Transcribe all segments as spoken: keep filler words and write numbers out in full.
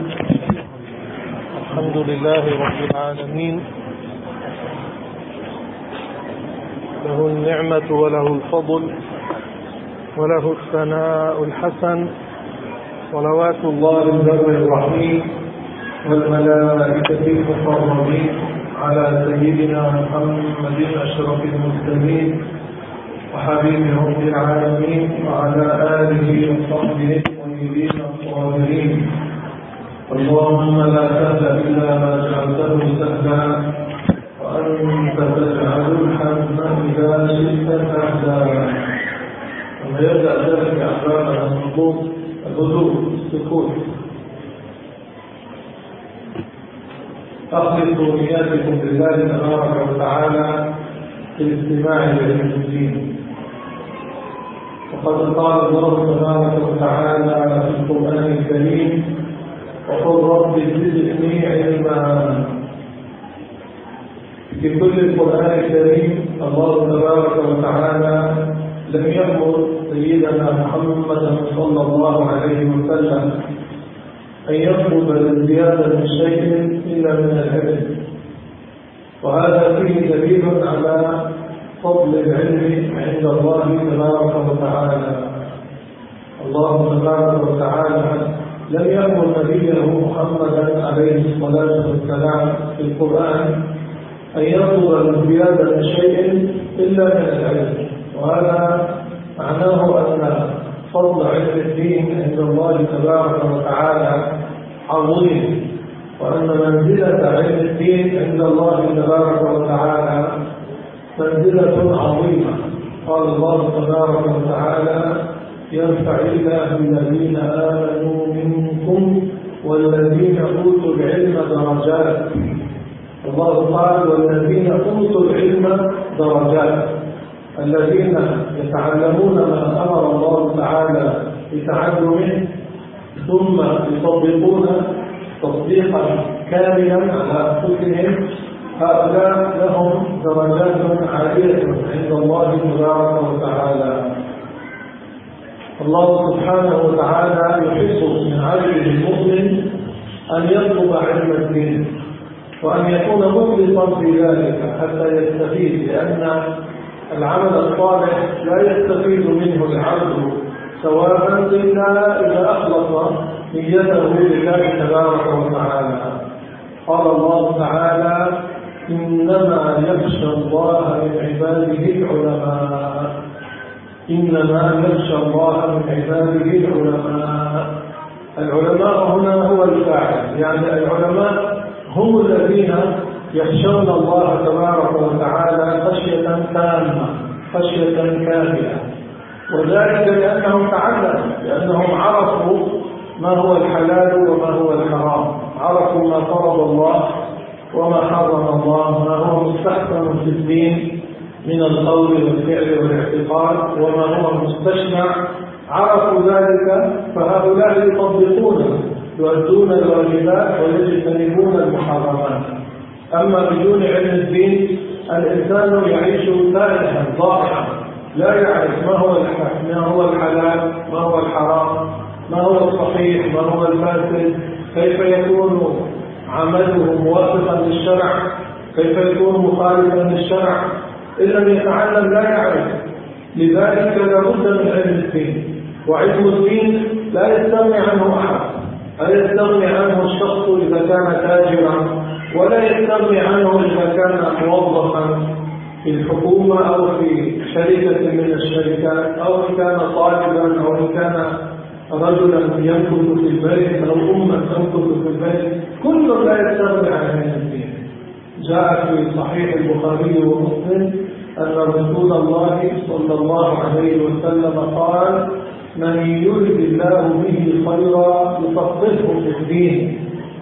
الحمد لله رب العالمين، له النعمة وله الفضل وله الثناء الحسن، صلوات الله البر الرحيم والملائكة المقربين على سيدنا محمد أشرف المرسلين وحبيب رب العالمين وعلى آله وصحبه الطيبين الطاهرين. اللهم لا سهل إلا ما جعلته سهلا، وأنت تجعل الحزن إذا شئت سهلا. ثم يبدأ ذلك أحبابنا النضوج الهدوء السكون. أخلصوا نياتكم لله تبارك وتعالى في الاستماع لعلم الدين. وقد قال الله تبارك وتعالى في القرآن الكريم: وقل رب زدني علما. في كل القرآن الكريم الله تبارك وتعالى لم يأمر سيدنا محمد صلى الله عليه وسلم أن يطلب الزيادة من شيء إلا من العلم، وهذا فيه دليل على فضل العلم عند الله تبارك وتعالى. الله تبارك وتعالى لم يأمر نبيه محمدا عليه الصلاة والسلام في القرآن أن يطلب الزيادة من شيء إلا من العلم، وهذا معناه أن فضل علم الدين عند الله تبارك وتعالى عظيم، وأن منزلة علم الدين عند الله تبارك وتعالى منزلة عظيمة. قال الله تبارك وتعالى: يرفع الله الذين آمنوا منكم والذين أوتوا العلم درجات. الله قال: والذين أوتوا العلم درجات، الذين يتعلمون ما أمر الله تعالى بتعلمه ثم يطبقون تصديقا كاملا على أنفسهم، هؤلاء لهم درجات عالية عند الله تبارك وتعالى. الله سبحانه وتعالى يحب من عبده المؤمن أن يطلب علم الدين وأن يكون مخلصا في ذلك حتى يستفيد، لأن العمل الصالح لا يستفيد منه العبد ثوابا إلا إذا أخلص نيته لله تبارك وتعالى. قال الله تعالى: إنما يخشى الله من عباده العلماء. إنما يخشى الله من عباده العلماء. العلماء هنا هو الفاعل، يعني العلماء هم الذين يخشون الله تبارك وتعالى خشية تامة، خشية كاملة، وذلك لأنهم تعلموا، لأنهم عرفوا ما هو الحلال وما هو الحرام، عرفوا ما فرض الله وما حرم الله، ما هو مستحسن في الدين من القول والفعل والاعتقاد وما هو مستشنع، عرفوا ذلك، فهؤلاء يطبقونه، يؤدون الواجبات ويجتنبون المحرمات. أما بدون علم الدين الإنسان يعيش تائها ضائعا، لا يعرف ما هو ما هو الحلال، ما هو الحرام، ما هو الصحيح، ما هو الفاسد، كيف يكون عمله موافقا للشرع، كيف يكون مخالفا للشرع. إن لم يتعلم لا يعرف. لذلك لا بد من علم الدين، وعلم الدين لا يستغني عنه أحد. لا يستغني عنه الشخص إذا كان تاجرا، ولا يستغني عنه إذا كان موظفا في الحكومة أو في شركة من الشركات، أو إن كان طالبا، أو إن كان رجلا يمكث في البيت، أو أمة تمكث في البيت، كل لا يستغني عن علم الدين. جاء في صحيح البخاري ومسلم أن رسول الله صلى الله عليه وسلم قال: من يرد الله به خيرا يفقهه في الدين.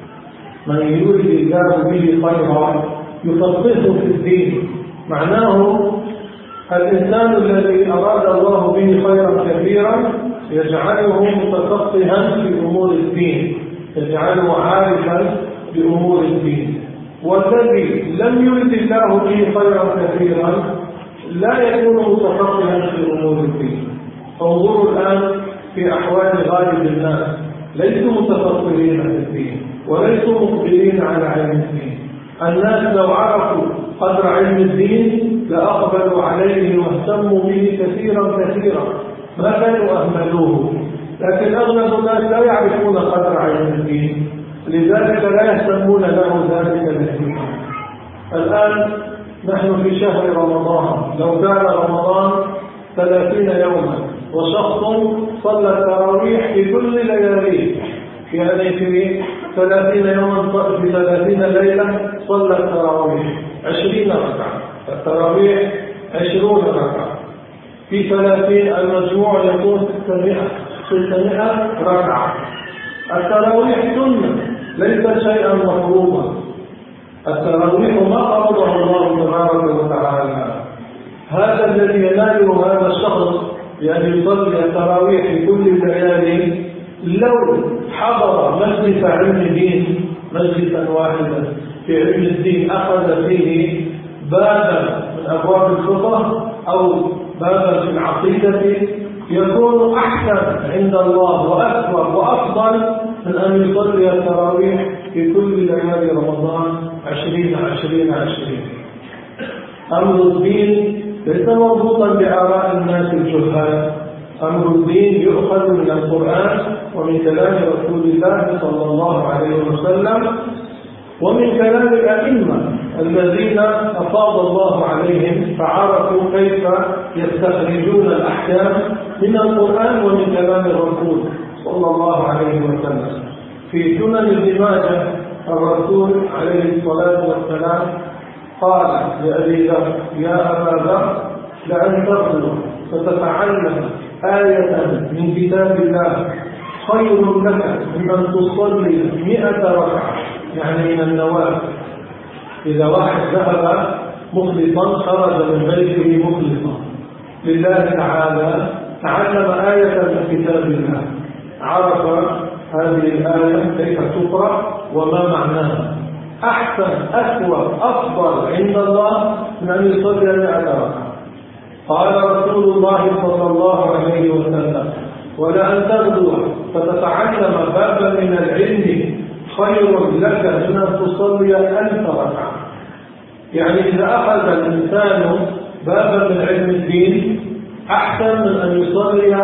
من يرد الله به خيرا يفقهه في الدين. معناه الإنسان الذي أراد الله به خيرا كثيرا يجعله متفقها في أمور الدين، يجعله عارفا بأمور الدين. والذي لم يرد الله به خيرا كثيرا لا يكون متفقها في أمور الدين. انظروا الآن في أحوال غالب الناس، ليسوا متفقهين في الدين، وليسوا مقبلين على علم الدين. الناس لو عرفوا قدر علم الدين لأقبلوا عليه واهتموا به كثيرا كثيرا، ما كانوا أهملوه. لكن أغلب الناس لا يعرفون قدر علم الدين، لذلك لا يهتمون له ذلك الاهتمام. الآن نحن في شهر رمضان، لو كان رمضان ثلاثين يوما وشخص صلى التراويح في كل لياليه، يعني في ثلاثين يوما في ثلاثين ليلة صلى التراويح عشرين ركعة، التراويح عشرون ركعة في ثلاثين، المجموع يكون ستمائة ستمائة ركعة. التراويح سنة ليس شيئا مفروضا، التراويح ما فرضه الله تبارك وتعالى. هذا الذي يناله هذا الشخص بأن يصلي التراويح في كل الليالي، لو حضر مجلس علم دين مجلسا واحدا في علم الدين أخذ فيه بابا من أبواب الفقه أو بابا في العقيدة، يكون أحسن عند الله وأكبر وأفضل من أن يصلي التراويح في كل ليالي رمضان عشرين عشرين عشرين. أمر الدين ليس مربوطا بآراء الناس الجهال، أمر الدين يؤخذ من القرآن ومن كلام رسول الله صلى الله عليه وسلم ومن كلام الأئمة الذين أفاض الله عليهم فعرفوا كيف يستخرجون الأحكام من القرآن ومن كلام الرسول صلى الله عليه وسلم. في سنن ابن ماجه الرسول عليه الصلاة والسلام قال لأبي ذر: يا أبا ذر، لأن تغزو فتتعلم آية من كتاب الله خير لك من أن تصلي مئة ركعة، يعني من النوافل. إذا واحد ذهب مخلصا خرج من بيته مخلصا لله تعالى، تعلم آية من كتاب الله، عرف هذه الآية كيف تقرأ وما معناها، أحسن أسوأ أفضل عند الله من أن يصلي مئة ركعة. قال رسول الله صلى الله عليه وسلم: ولأن تغدو فتتعلم بابا من العلم خير لك من أن تصلي ألف ركعة. يعني إذا أخذ الإنسان بابا من علم الدين أحسن من أن يصلي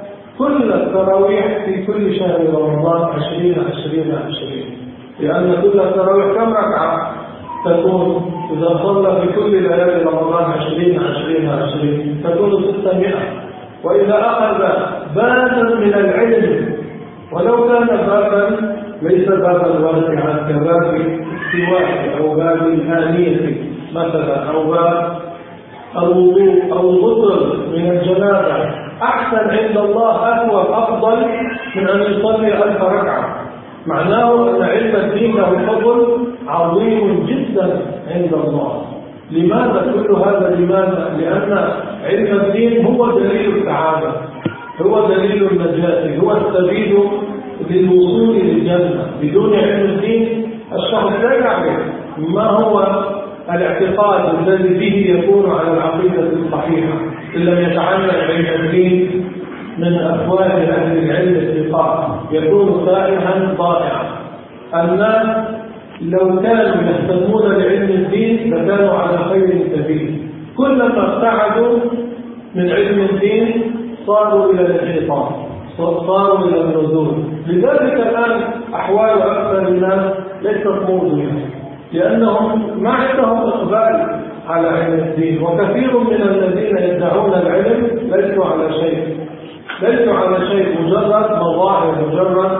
كل التراويح في كل شهر رمضان عشرين عشرين عشرين، لأن كل التراويح كم ركعة تكون؟ إذا صلى في كل ليالي رمضان عشرين عشرين عشرين تكون ستمائة. وإذا أخذ بابا من العلم ولو كان بابا ليس بابا واسعا كباب السواك أو باب الآنية مثلا أو باب الوضوء أو الغسل من الجنابة، أحسن عند الله أكبر أفضل من أن يصلي ألف ركعة. معناه أن علم الدين له فضل عظيم جدا عند الله. لماذا كل هذا؟ لماذا؟ لأن علم الدين هو دليل السعادة، هو دليل النجاة، هو السبيل للوصول للجنة. بدون علم الدين الشخص لا يعرف ما هو الاعتقاد الذي به يكون على العقيدة الصحيحة إن لم يتعلم علم الدين من أفواه أهل العلم الثقات، يكون تائها ضائعا. الناس لو كانوا يهتمون بعلم الدين لكانوا على خير سبيل، كلما ابتعدوا من علم الدين صاروا إلى الانحطاط، صاروا إلى النزول. لذلك الآن أحوال أكثر الناس ليست موضوعية، لأنهم ما عندهم إقبال على علم الدين، وكثير من الذين يدعون العلم ليسوا على شيء، ليسوا على شيء، مجرد مظاهر، مجرد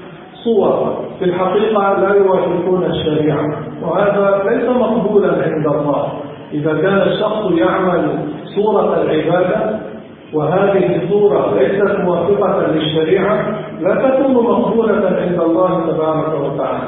صور، في الحقيقة لا يوافقون الشريعة، وهذا ليس مقبولا عند الله. إذا كان الشخص يعمل صورة العبادة وهذه الصورة ليست موافقة للشريعة لا تكون مقبولة عند الله تبارك وتعالى.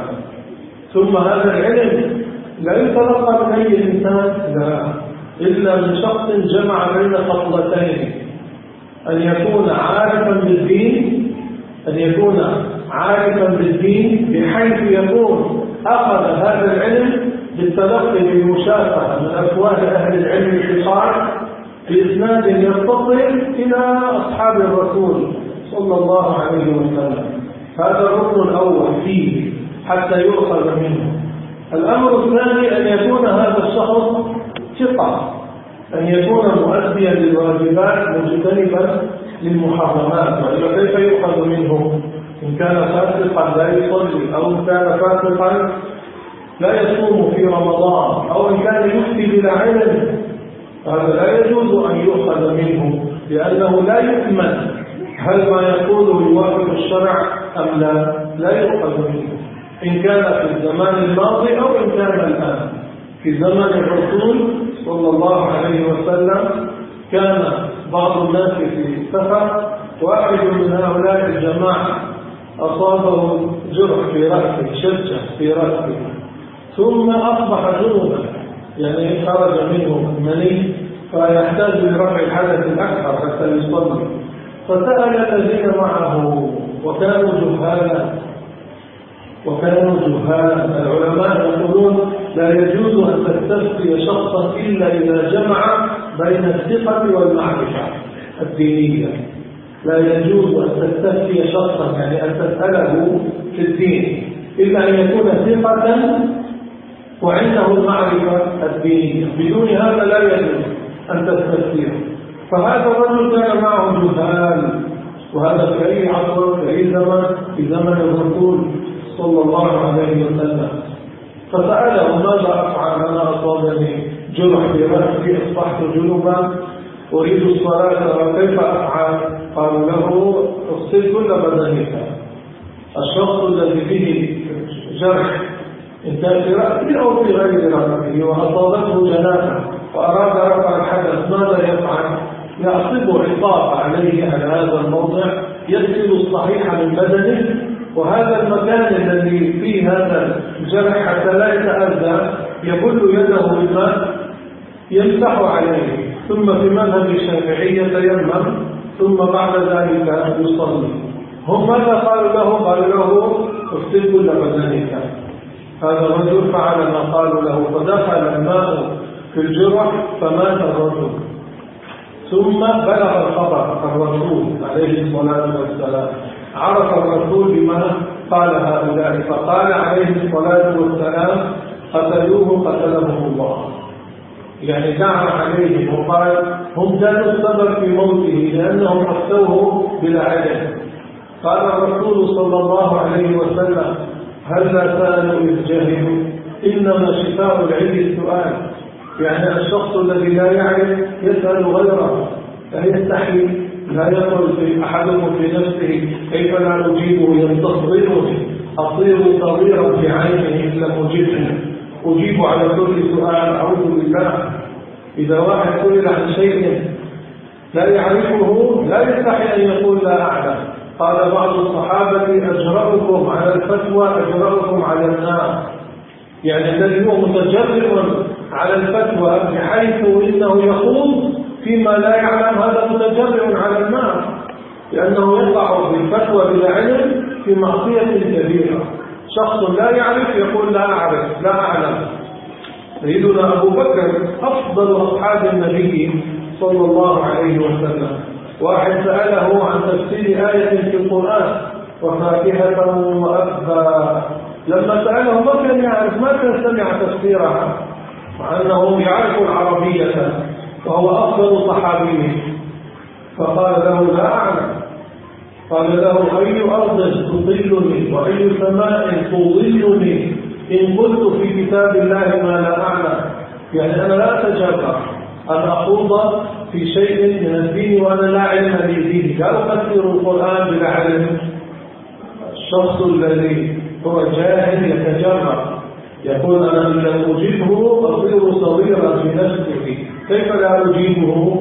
ثم هذا العلم لا يتلقى من أي إنسان، لا، إلا من شخص جمع بين خصلتين: أن يكون عارفا بالدين، أن يكون عارفا بالدين بحيث يكون أخذ هذا العلم بالتلقي بالمشافهة من أفواه أهل العلم الثقات بإسناد يتصل إلى أصحاب الرسول صلى الله عليه وسلم. هذا الركن الأول فيه. حتى يؤخذ منه. الأمر الثاني أن يكون هذا الشخص ثقة، أن يكون مؤديا للواجبات مجتنبا للمحرمات، وإلا كيف يؤخذ منه؟ إن كان فاسقا لا يصلي، أو إن كان فاسقا لا يصوم في رمضان، أو إن كان يفتي بلا علم، هذا لا يجوز أن يؤخذ منه، لأنه لا يؤمن هل ما يقوله يوافق الشرع أم لا، لا يؤخذ منه، إن كان في الزمان الماضي أو إن كان الآن. في زمن الرسول صلى الله عليه وسلم كان بعض الناس في سفر، واحد من هؤلاء الجماعة أصابه جرح في رأسه، شجة في رأسه، ثم أصبح جنوبا، يعني خرج منه مني، فيحتاج لرفع الحدث الأكبر حتى يصلي. فسأل الذين معه وكانوا جهالا وكانوا جهالا العلماء يقولون لا يجوز أن تستفتي شخصا إلا إذا جمع بين الثقة والمعرفة الدينية. لا يجوز أن تستفتي شخصا، يعني أن تسأله في الدين، إلا أن يكون ثقة وعنده المعرفة الدينية، بدون هذا لا يجوز أن تستفتيه. فهذا الرجل كان معه جهال، وهذا في أي عصر، في أي زمن، في زمن الرسول صلى الله عليه وسلم. فسأله ماذا أفعل، أنا أصابني جرح في رأسي، أصبحت جنوبا، أريد الصلاة، كيف أفعل؟ قالوا له اغسل كل بدنك. الشخص الذي به جرح إن كان في رأسه أو في غير رأسه وأصابته جنابة وأراد رفع الحدث، ماذا يفعل؟ يعصب عصابة عليه على هذا الموضع، يغسل الصحيح من بدنه، وهذا المكان الذي فيه هذا الجرح حتى لا يتأذى يبل يده بالماء يمسح عليه، ثم في مذهب الشافعي يتيمم، ثم بعد ذلك يصلي. هم ماذا قالوا له؟ قالوا له اغسل كل بدنك. هذا الرجل فعل ما قالوا له، فدخل الماء في الجرح فمات الرجل. ثم بلغ الخبر الرسول عليه الصلاة والسلام، عرف الرسول بما قال هؤلاء، فقال عليه الصلاة والسلام قتلوه قتلهم الله، يعني دعا عليهم وقال هم كانوا السبب في موته لأنهم أفتوه بلا علم. قال الرسول صلى الله عليه وسلم هل لا سألوا إذ جهلوا، إنما شفاء العلم السؤال، يعني الشخص الذي لا يعرف يسأل غيره، لا يستحي، لا يقول في أحدكم في نفسه كيف لا أجيبه، يستصغرني، أصير صغيرا في عينه إن لم أجبه، أجيب على كل سؤال، أعوذ بالله. إذا واحد سئل عن شيء لا يعرفه لا يستحي أن يقول لا أعلم. قال بعض الصحابة أجرأكم على الفتوى أجرأكم على النار، يعني الذي هو متجرئ على الفتوى بحيث إنه يخوض فيما لا يعلم، هذا متجرئ على النار، لأنه يقع في الفتوى بلا علم في معصية كبيرة. شخص لا يعرف يقول لا أعرف لا أعلم. سيدنا أبو بكر أفضل أصحاب النبي صلى الله عليه وسلم، واحد سأله عن تفسير آية في القرآن وفاكهة وأبا، لما سأله ما كان يعرف، ما كان سمع تفسيرها، مع أنه يعرف العربية وهو أفضل صحابيه، فقال له لا أعلم. قال له أي أرض تضلني وأي سماء تضلني إن قلت في كتاب الله ما لا أعلم، يعني أنا لا أتجرأ أن أخوض في شيء من الدين وأنا لا علم لي فيه، لا أفسر القرآن بلا علم. الشخص الذي هو جاهل يتجرأ، يقول أنا إن لم أجيبه أصير صغيرا في نفسه، كيف لا أجيبه؟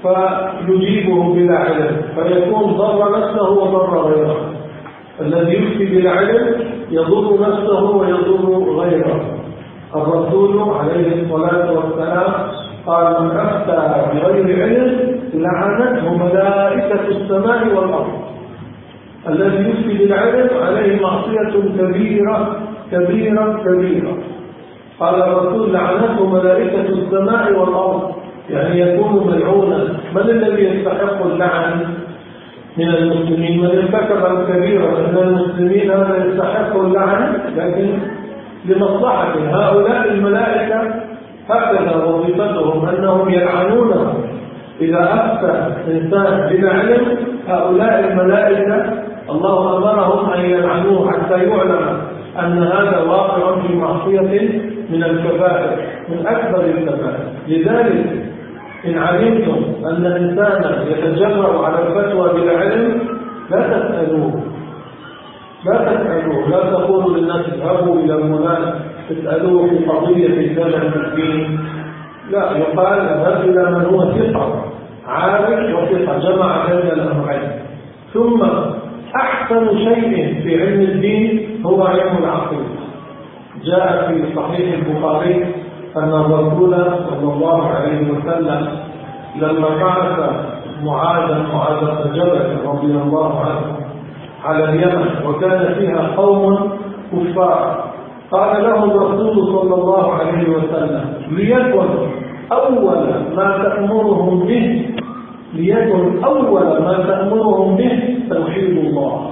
فيجيبه بلا علم، فيكون ضر نفسه وضر غيره. الذي يفتي بلا علم يضر نفسه ويضر غيره. الرسول عليه الصلاة والسلام قال من أفتى بغير علم لعنته ملائكة السماء والأرض. الذي يفتي بالعلم عليه معصية كبيرة كبيرة كبيرة. قال الرسول لعنته ملائكة السماء والأرض، يعني يكون ملعونا. من الذي يستحق اللعن؟ من المسلمين من ارتكب الكبيرة من المسلمين هذا يستحق اللعن، لكن لمصلحة هؤلاء الملائكة هكذا وظيفتهم أنهم يلعنونه. إذا أفتى إنسان بلا علم هؤلاء الملائكة الله أمرهم أن يلعنوه حتى يعلم أن هذا واقع في معصية من الكبائر من أكبر الكبائر. لذلك إن علمتم أن إنسانا يتجرأ على الفتوى بلا علم لا تسألوه لا تسألوه لا تقولوا للناس اذهبوا إلى فلان تسألوه في قضية كذا في الدين، لا، يقال اذهب إلى من هو ثقة عارف وثقة جمع بين الأمرين. ثم أحسن شيء في علم الدين هو علم العقيدة. جاء في صحيح البخاري أن الرسول صلى الله عليه وسلم لما بعث معاذ معاذ بن جبل رضي الله عنه على اليمن وكان فيها قوم كفار، قال له الرسول صلى الله عليه وسلم ليكن أول ما تأمرهم به ليكن أول ما تأمرهم به توحيد الله،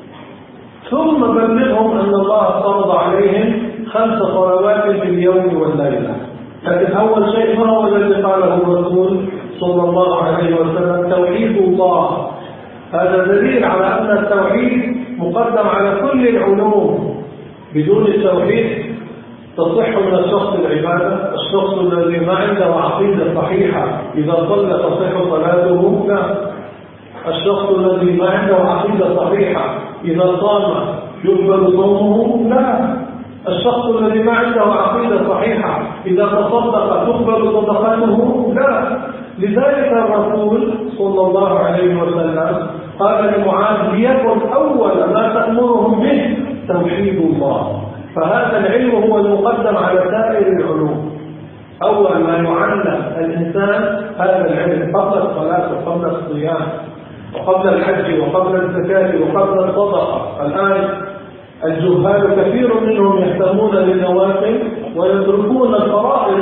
ثم بلغهم أن الله فرض عليهم خمس صلوات في اليوم والليلة. لكن أول شيء ما هو الذي قاله الرسول صلى الله عليه وسلم؟ توحيد الله. هذا دليل على أن التوحيد مقدم على كل العلوم. بدون التوحيد تصح من الشخص العبادة. الشخص الذي ما عنده عقيدة صحيحة إذا صلى تصح صلاته؟ لا. الشخص الذي ما عنده عقيدة صحيحة إذا صام يقبل صومه؟ لا. الشخص الذي ما عنده عقيدة صحيحة إذا تصدق تقبل صدقته؟ لا. لذلك الرسول صلى الله عليه وسلم قال لمعاذ ليكن أول ما تأمرهم به توحيد الله. فهذا العلم هو المقدم على سائر العلوم. أول ما يعلم الإنسان هذا العلم قبل الصلاة وقبل الصيام وقبل الحج وقبل الزكاة وقبل الصدقة. الآن الجهال كثير منهم يهتمون بالنوافل ويتركون الفرائض،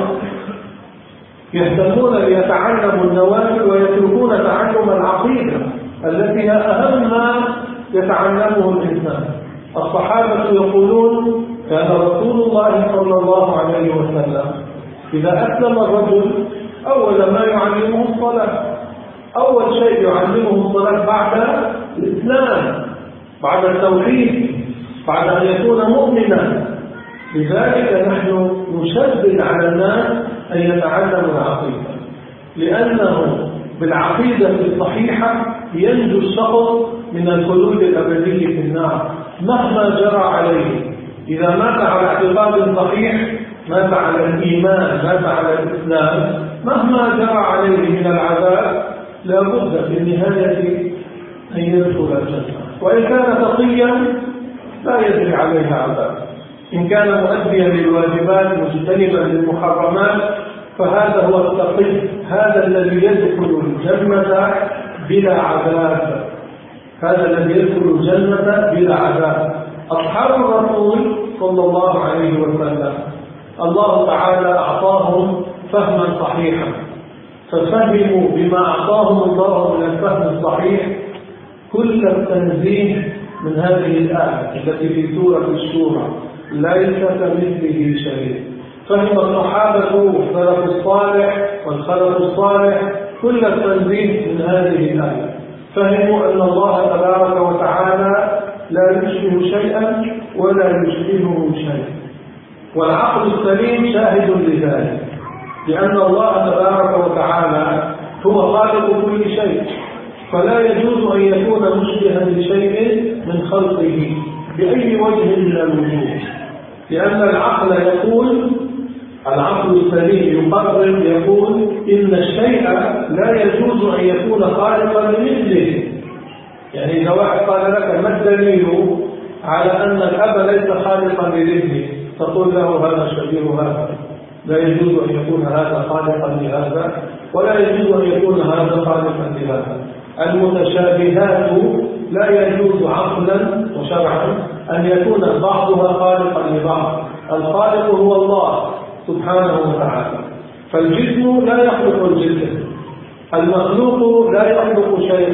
يهتمون ليتعلموا النوافل ويتركون تعلم العقيدة التي هي أهم ما يتعلمه الإنسان. الصحابة يقولون كان رسول الله صلى الله عليه وسلم إذا أسلم الرجل أول ما يعلمه الصلاة، أول شيء يعلمه الصلاة بعد الإسلام، بعد التوحيد، بعد أن يكون مؤمنا. لذلك نحن نشدد على الناس أن يتعلموا العقيدة، لأنه بالعقيدة الصحيحة ينجو الشخص من الخلود الأبدي في النار مهما جرى عليه. إذا مات على اعتقاد صحيح، مات على الإيمان، مات على الإسلام، مهما جرى عليه من العذاب لا بد في النهاية أن يدخل الجنة. وإن كان تقيا لا يجري عليه عذاب. إن كان مؤديا للواجبات مجتنبا للمحرمات فهذا هو التقي، هذا الذي يدخل الجنة بلا عذاب، هذا الذي يدخل الجنة بلا عذاب. أصحاب الرسول صلى الله عليه وسلم الله تعالى أعطاهم فهما صحيحا، ففهموا بما أعطاهم الله من الفهم الصحيح كل التنزيه من هذه الآية التي في سورة الشورى ليس كمثله شيء. فهم الصحابة والسلف الصالح والخلف الصالح كل التنزيه من هذه الآية، فهموا أن الله تبارك وتعالى لا يشبه شيئا ولا يشبهه شيء. والعقل السليم شاهد لذلك، لأن الله تبارك وتعالى هو خالق كل شيء، فلا يجوز أن يكون مشبها لشيء من خلقه بأي وجه من الوجوه، لأن العقل يقول، العقل السليم يقرر يقول إن الشيء لا يجوز أن يكون خالقا لمثله. يعني إذا واحد قال لك ما الدليل على أن الأب ليس خالقا لابنه، تقول له هذا شبيه هذا، لا يجوز أن يكون هذا خالقا لهذا ولا يجوز أن يكون هذا خالقا لهذا. المتشابهات لا يجوز عقلا وشرعا أن يكون بعضها خالقا لبعض. الخالق هو الله سبحانه وتعالى، فالجسم لا يخلق الجسم، المخلوق لا يخلق شيئا،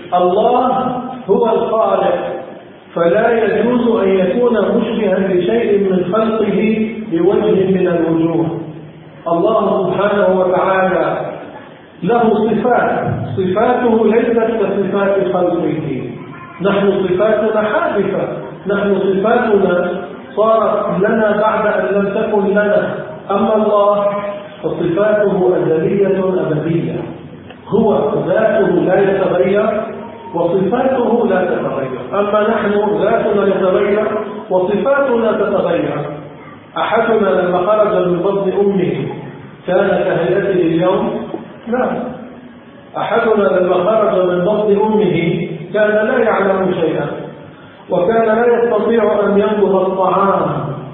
الله هو الخالق، فلا يجوز أن يكون مشبها لشيء من خلقه بوجه من الوجوه. الله سبحانه وتعالى له صفات، صفاته ليست كصفات خلقه. نحن صفاتنا حادثة، نحن صفاتنا صارت لنا بعد أن لم تكن لنا. أما الله فصفاته أزلية أبدية، هو ذاته لا يتغير وصفاته لا تتغير. أما نحن ذاتنا يتغير وصفاتنا تتغير. أحدنا لما خرج من بطن أمه كان كهيئته اليوم؟ لا. أحدنا لما خرج من بطن أمه كان لا يعلم شيئا، وكان لا يستطيع أن يمضغ الطعام.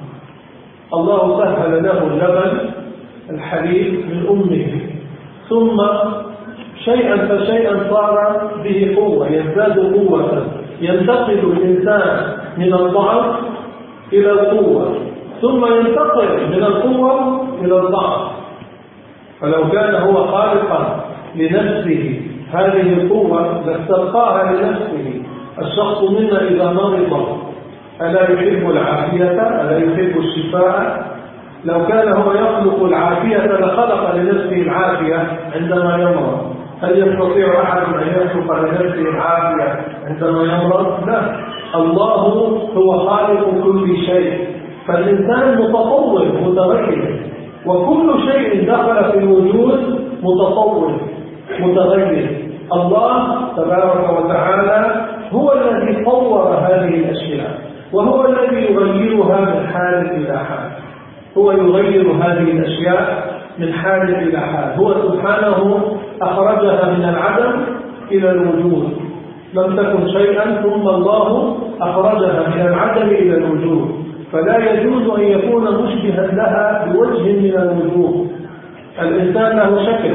الله سهل له اللبن الحليب من أمه، ثم شيئا فشيئا صار به قوة، يزداد قوة، ينتقل الإنسان من الضعف إلى القوة، ثم ينتقل من القوة إلى الضعف. فلو كان هو خالقا لنفسه هذه القوة لاستبقاها لنفسه. الشخص منا إذا مرض ألا يحب العافية؟ ألا يحب الشفاء؟ لو كان هو يخلق العافية لخلق لنفسه العافية عندما يمرض. هل يستطيع أحد أن يخلق لنفسه العافية عندما يمرض؟ لا. الله هو خالق كل شيء، فالإنسان متطور متغير، وكل شيء دخل في الوجود متطور متغير. الله تبارك وتعالى هو الذي طور هذه الأشياء، وهو الذي يغيرها من حال إلى حال. هو يغير هذه الأشياء من حال إلى حال. هو سبحانه أخرجها من العدم إلى الوجود، لم تكن شيئا ثم الله أخرجها من العدم إلى الوجود، فلا يجوز أن يكون مشبها لها بوجه من الوجوه. الإنسان له شكل،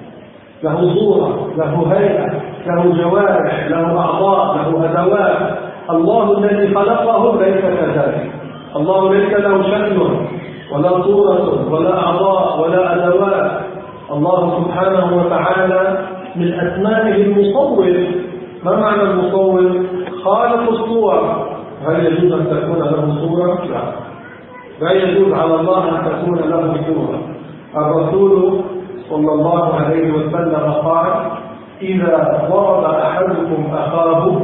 له صورة، له هيئة، له جوارح، له أعضاء، له أدوات. الله الذي خلقه ليس كذلك. الله ليس له شكل ولا صورة ولا أعضاء ولا أدوات. الله سبحانه وتعالى من أسمائه المصور. ما معنى المصور؟ خالق الصور. هل يجوز أن تكون له صورة؟ لا، لا يجوز على الله أن تكون له صورة. الرسول صلى الله عليه وسلم قال: إذا ضرب أحدكم أخاه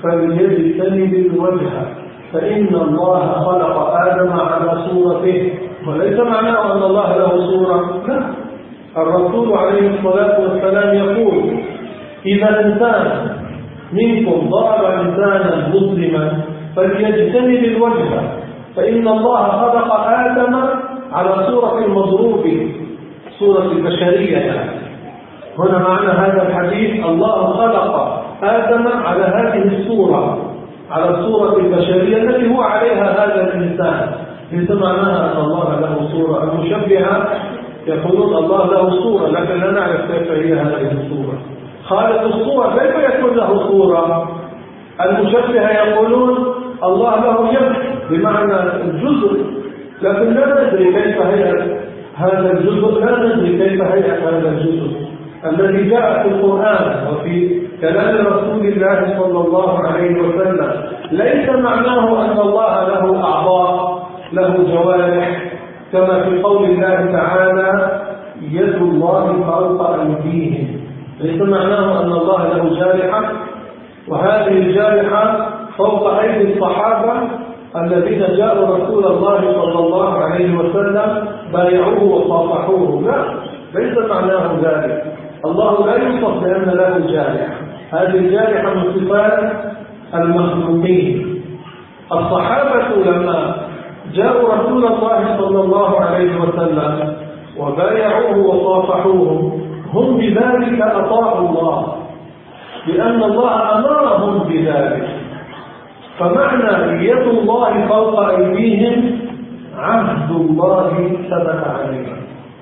فليجتنب الوجه، فإن الله خلق آدم على صورته. وليس معناه أن الله له صورة، لا. الرسول عليه الصلاة والسلام يقول: إذا إنسان منكم ضرب إنسانا مسلما فليجتنب الوجه، فإن الله خلق آدم على صورة المضروب، صورة البشرية يعني. هنا معنى هذا الحديث: الله خلق آدم على هذه الصورة، على الصورة البشرية التي هو عليها هذا الإنسان. ليس معناها أن الله له صورة. المشبهة يقولون الله له صورة، لكن لا نعرف كيف هي هذه الصورة. خالق الصورة كيف يكون له صورة؟ المشبهة يقولون الله له يد بمعنى الجزء، لكن لا ندري كيف هيئة هذا الجزء، لا ندري كيف هيئة هذا الجزء الذي جاء في القرآن وفي كلام رسول الله صلى الله عليه وسلم. ليس معناه أن الله له أعضاء، له جوارح، كما في قول الله تعالى: يد الله فوق أيديهم. ليس معناه أن الله له جارحة، وهذه الجارحة فوق أيدي الصحابة الذين جاءوا رسول الله صلى الله عليه وسلم بايعوه وصافحوه. لا، ليس معناه ذلك. الله لا يوصف بأن له جارحة، هذه الجارحة من صفات المخلوقين. الصحابة لما جاءوا رسول الله صلى الله عليه وسلم وبايعوه وصافحوه، هم بذلك أطاعوا الله، لأن الله أمرهم بذلك. فمعنى يد الله فوق أيديهم عهد الله ثبت عليهم،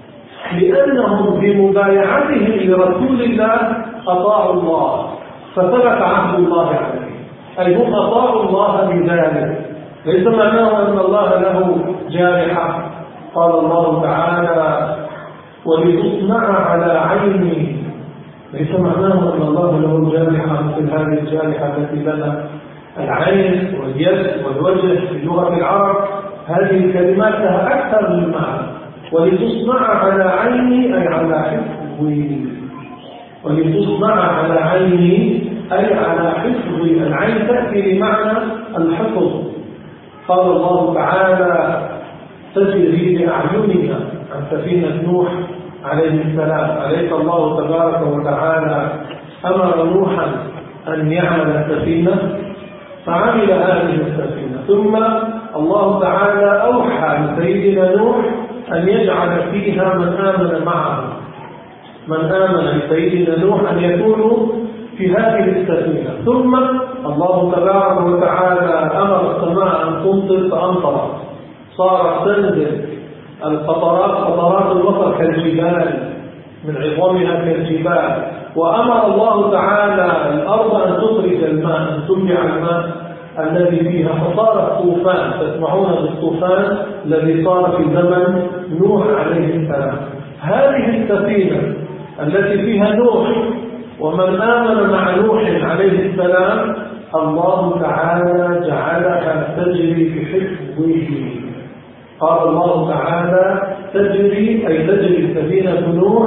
لأنهم بمبايعتهم لرسول الله أطاعوا الله، فثبت عهد الله عليهم، أي هم أطاعوا الله بذلك. ليس معناه أن الله له جارحة. قال الله تعالى: ولتصنع على عيني ليس معناه أن الله له جارحة مثل هذه الجارحة التي لنا العين واليد والوجه في لغة العرب. هذه الكلمات لها أكثر من معنى. ولتصنع على عيني أي على حفظي، ولتصنع على عيني أي على حفظي. العين تأتي بمعنى الحفظ. قال الله تعالى تجري بأعيننا عن سفينة نوح عليه السلام. أليس الله تبارك وتعالى أمر نوحا أن يعمل السفينة؟ فعمل هذه السفينة، ثم الله تعالى أوحى لسيدنا نوح أن يجعل فيها من آمن معه، من آمن لسيدنا نوح أن يكونوا في هذه السفينة. ثم الله تبارك وتعالى أمر السماء أن تمطر فأمطرت، صارت تنزل القطرات قطرات المطر كالجبال من عظامها كالجبال. وأمر الله تعالى الأرض أن تخرج الماء، أن تنبع الماء الذي فيها، فصار الطوفان. تسمعون بالطوفان الذي صار في زمن نوح عليه السلام. هذه السفينة التي فيها نوح ومن آمن مع نوح عليه السلام الله تعالى جعلها تجري بحفظه. قال الله تعالى تجري أي تجري سفينة نوح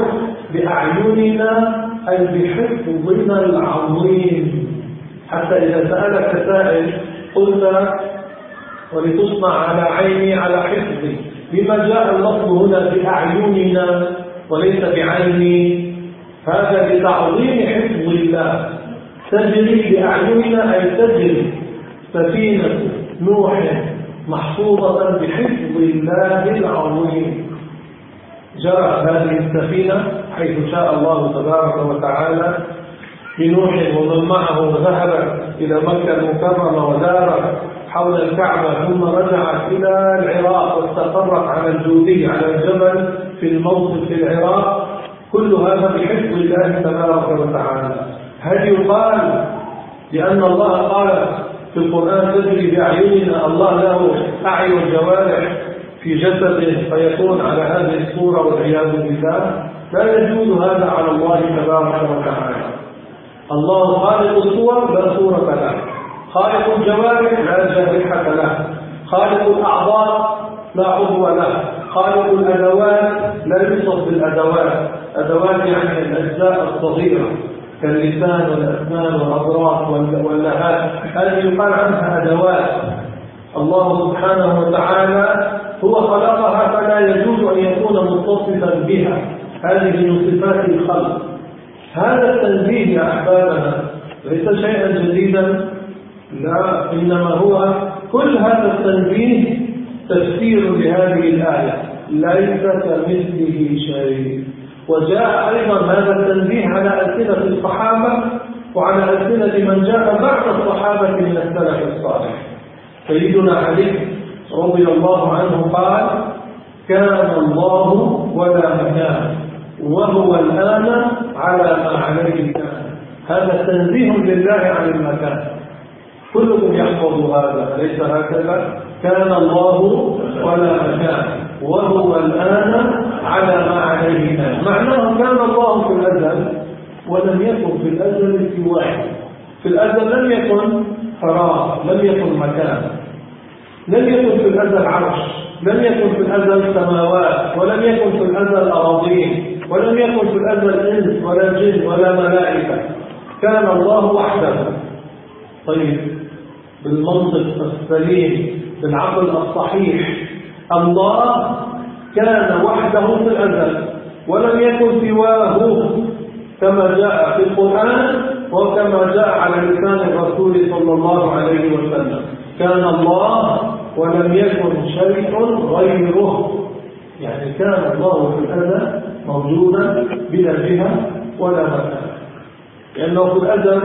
بأعيننا أي بحفظنا العظيم. حتى إذا سألك سائل قلت ولتصنع على عيني على حفظي، لما جاء اللفظ هنا بأعيننا وليس بعيني؟ هذا لتعظيم حفظ الله. تجري بأعيننا أي تجري سفينة نوح محفوظة بحفظ الله العظيم. جرت هذه السفينة حيث شاء الله تبارك وتعالى بنوح ومن معه، ذهب إلى مكة المكرمة ودارت حول الكعبة، ثم رجعت إلى العراق واستقرت على الجودي على الجبل في الموصل في العراق. كل هذا بحفظ الله تبارك وتعالى. هل يقال لأن الله قال في القرآن تجري بأعيننا الله له أعين جوارح في جسده فيكون على هذه الصورة والعياذ بالله؟ لا يجوز هذا على الله تبارك وتعالى. الله خالق الصور لا صورة له، خالق الجوارح لا جارحة له، خالق الأعضاء لا عضو له، خالق الأدوات لا يوصف بالأدوات. أدوات يعني الأجزاء الصغيرة كاللسان والأسنان والأطراف واللهات، هذه يقال عنها أدوات. الله سبحانه وتعالى هو خلقها فلا يجوز أن يكون متصفا بها، هذه من صفات الخلق. هذا التنزيه يا أحبابنا ليس شيئا جديدا، لا، إنما هو كل هذا التنزيه تفسير لهذه الآية ليس كمثله شيء. وجاء أيضا هذا التنزيه على ألسنة الصحابة وعلى ألسنة من جاء بعد الصحابة من السلف الصالح. سيدنا علي رضي الله عنه قال كان الله ولا مكان وهو الآن على ما عليه كان. هذا تنزيه لله عن المكان، كلكم يحفظ هذا أليس هكذا؟ كان الله ولا مكان وهو الآن على ما عليه كان. معناه كان الله في الأزل ولم يكن في الأزل سواه. في الأزل لم يكن فراغ، لم يكن مكان، لم يكن في الأزل عرش، لم يكن في الأزل سماوات، ولم يكن في الأزل أراضين، ولم يكن في الأزل إنس ولا جن ولا ملائكة. كان الله وحده. طيب بالمنطق السليم بالعقل الصحيح الله كان وحده في الأزل ولم يكن سواه كما جاء في القرآن وكما جاء على لسان الرسول صلى الله عليه وسلم. كان الله ولم يكن شيء غيره، يعني كان الله في الأزل موجودا بلا جهة ولا مكان، لأنه في الأزل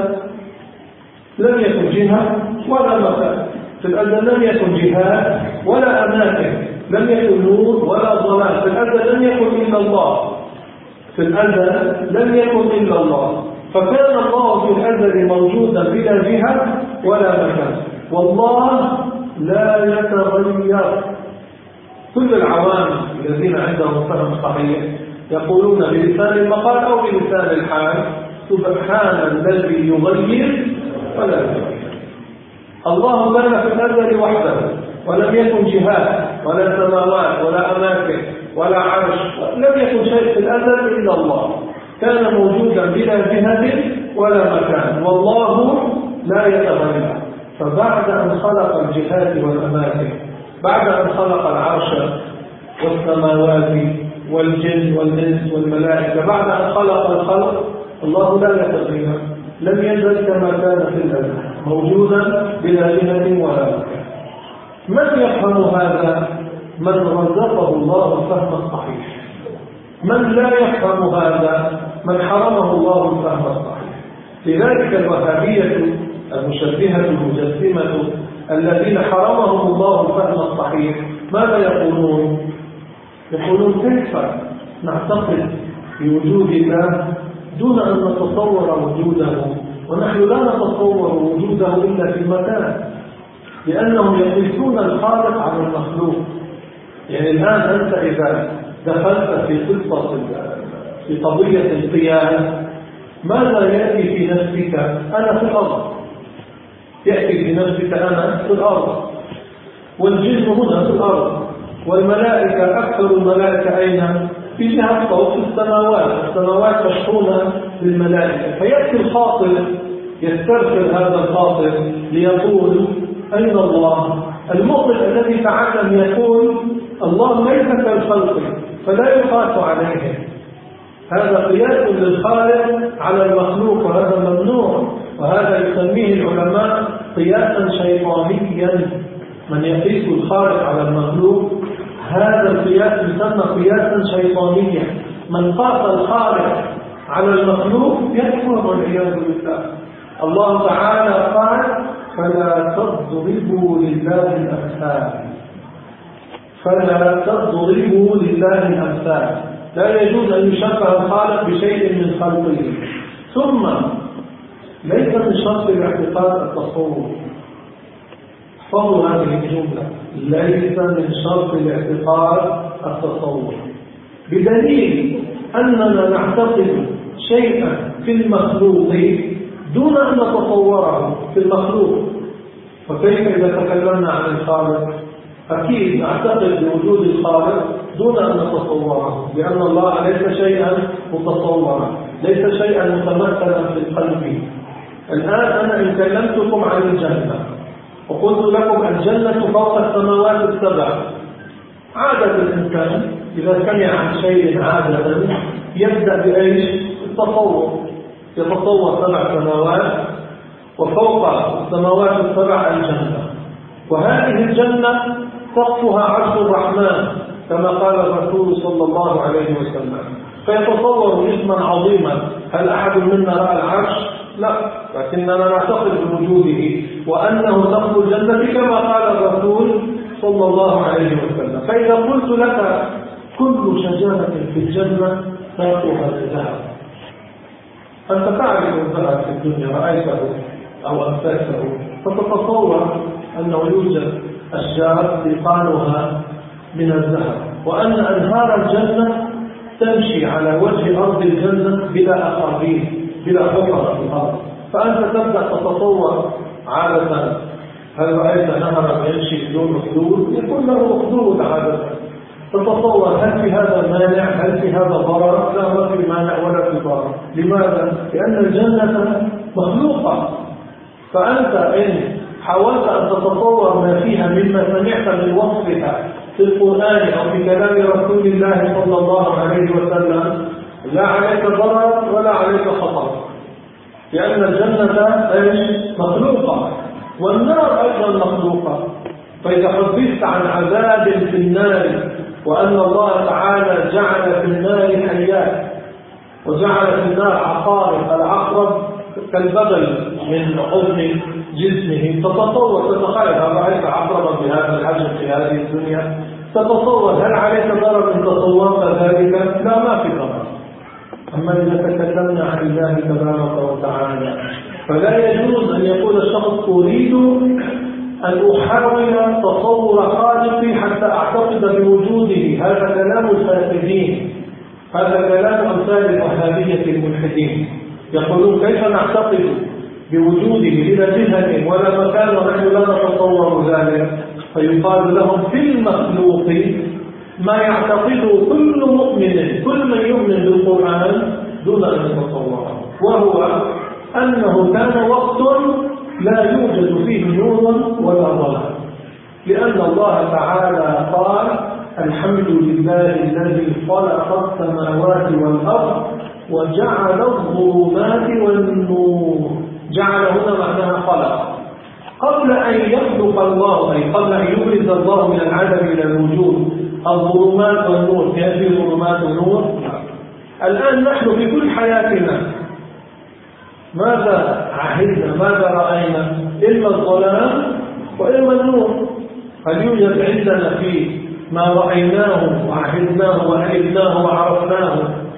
لم يكن جهة ولا مكان. في الأزل لم يكن جهات ولا أماكن، لم يكن نور ولا ظلام. في الأزل لم يكن إلا الله، في الأزل لم يكن إلا الله. فكان الله في الأزل موجودا بلا جهة ولا مكان، والله لا يتغير. كل العوام الذين عندهم فهم صحيح يقولون بلسان المقال أو بلسان الحال سبحان الذي يغير ولا يغير. الله كان في الأزل وحده، ولم يكن جهات ولا سماوات ولا أماكن ولا عرش، لم يكن شيء في الأزل إلا الله، كان موجودا بلا جهة ولا مكان، والله لا يتغير. فبعد أن خلق الجهات والأماكن، بعد أن خلق العرش والسماوات والجن والإنس والملائكة، بعد أن خلق الخلق، الله لا يتغير، لم يزل كما كان في الأزل موجودا بلا جهة ولا مكان. من يفهم هذا؟ من رزقه الله الفهم الصحيح. من لا يفهم هذا؟ من حرمه الله الفهم الصحيح. لذلك الوهابية المشبهة المجسمة الذين حرمهم الله الفهم الصحيح ماذا يقولون؟ يقولون كيف نعتقد بوجود الله دون أن نتصور وجوده، ونحن لا نتصور وجوده إلا في المكان، لأنهم يقيسون الخالق على المخلوق. يعني الآن أنت إذا دخلت في قصة في قضية القياس، ماذا يأتي في نفسك؟ أنا في الأرض، يأتي في نفسك أنا في الأرض، والجن هنا في الأرض، والملائكة أكثر الملائكة أين؟ في جهة فوق في السماوات، السماوات مشحونة بالملائكة. فيأتي الخاطر يسترسل هذا الخاطر ليقول أين الله؟ المؤمن الذي تعلم يقول الله ليس كالخلق فلا يقاس عليه. هذا قياس للخالق على المخلوق، وهذا ممنوع، وهذا يسميه العلماء قياسا شيطانيا. من يقيس الخالق على المخلوق هذا القياس يسمى قياسا شيطانيا. من قاس الخالق على المخلوق يكفر والعياذ بالله. الله تعالى قال فلا تضربوا لله الأمثال، فلا تضربوا لله الأمثال، لا يجوز أن يشبه الخالق بشيء من خلقه. ثم ليس من شرط الاعتقاد التصور. احفظوا هذه الجملة، ليس من شرط الاعتقاد التصور، بدليل أننا نعتقد شيئا في المخلوق دون أن نتصوره في المخلوق. فكيف إذا تكلمنا عن الخالق؟ أكيد نعتقد بوجود الخالق دون أن نتصوره، لأن الله ليس شيئا متصورا، ليس شيئا متمثلا في القلب. الآن أنا إن كلمتكم عن الجنة وقلت لكم الجنة فوق السماوات السبع، عادة الإنسان إذا سمع عن شيء عادة يبدأ بأيش؟ التصور، يتصور سبع سماوات وفوق السماوات السبع الجنة، وهذه الجنة سقفها عرش الرحمن كما قال الرسول صلى الله عليه وسلم. فيتصور اسما عظيما. هل أحد منا رأى العرش؟ لا، لكننا نعتقد بوجوده وأنه سقف الجنة كما قال الرسول صلى الله عليه وسلم. فإذا قلت لك كل شجرة في الجنة ساقها الذهب، أنت تعرف الذهب في الدنيا، رأيته أو أمسكته، فتتصور أنه يوجد أشجار سيقانها من الذهب، وأن أنهار الجنة تمشي على وجه أرض الجنة بلا أخرين، بلا حفرة في الأرض. فأنت تبدأ تتصور عادة، هل رأيت نهرا يمشي بدون أخدود؟ يكون له أخدود عادة. تتصور هل في هذا مانع؟ هل في هذا ضرر؟ لا، ما في مانع ولا في ضرر. لماذا؟ لأن الجنة مخلوقة. فأنت إن حاولت أن تتصور ما فيها مما سمعت من وصفها في القرآن أو في كلام رسول الله صلى الله عليه وسلم، لا عليك ضرر ولا عليك خطر، لأن الجنة مخلوقة والنار أيضا مخلوقة. فإذا حدثت عن عذاب في النار وأن الله تعالى جعل في النار حيات وجعل في النار عقارب، العقرب كالبغل من عظم جسمه، تتصور تتخيل هل رأيت عقربا بهذا الحجم في هذه الدنيا؟ تتصور هل عليك ضرر إن تصورت ذلك؟ لا، ما في ضرر. أما إذا تكلمنا عن الله تبارك وتعالى فلا يجوز أن يقول الشخص أريد أن أحاول تصور خالقي حتى أعتقد بوجوده. هذا كلام الفاسدين، هذا كلام أمثال الوهابية الملحدين. يقولون كيف نعتقد بوجوده بلا جهة ولا مكان ونحن لا نتصور ذلك؟ فيقال لهم في المخلوق ما يعتقده كل مؤمن، كل من يؤمن بالقرآن دون أن يتصوره، وهو أنه كان وقت لا يوجد فيه نور ولا ظلام، لأن الله تعالى قال الحمد لله الذي خلق السماوات والأرض وجعل الظلمات والنور. جعل هنا معناها خلق، قبل أن يخلق الله، أي قبل أن يبرز الله من العدم إلى الوجود الظلمات والنور. كان في ظلمات ونور؟ الآن نحن في كل حياتنا ماذا عهدنا؟ ماذا رأينا؟ إما الظلام وإما النور. هل يوجد عندنا في ما رأيناه وعهدناه وعهدناه وعرفناه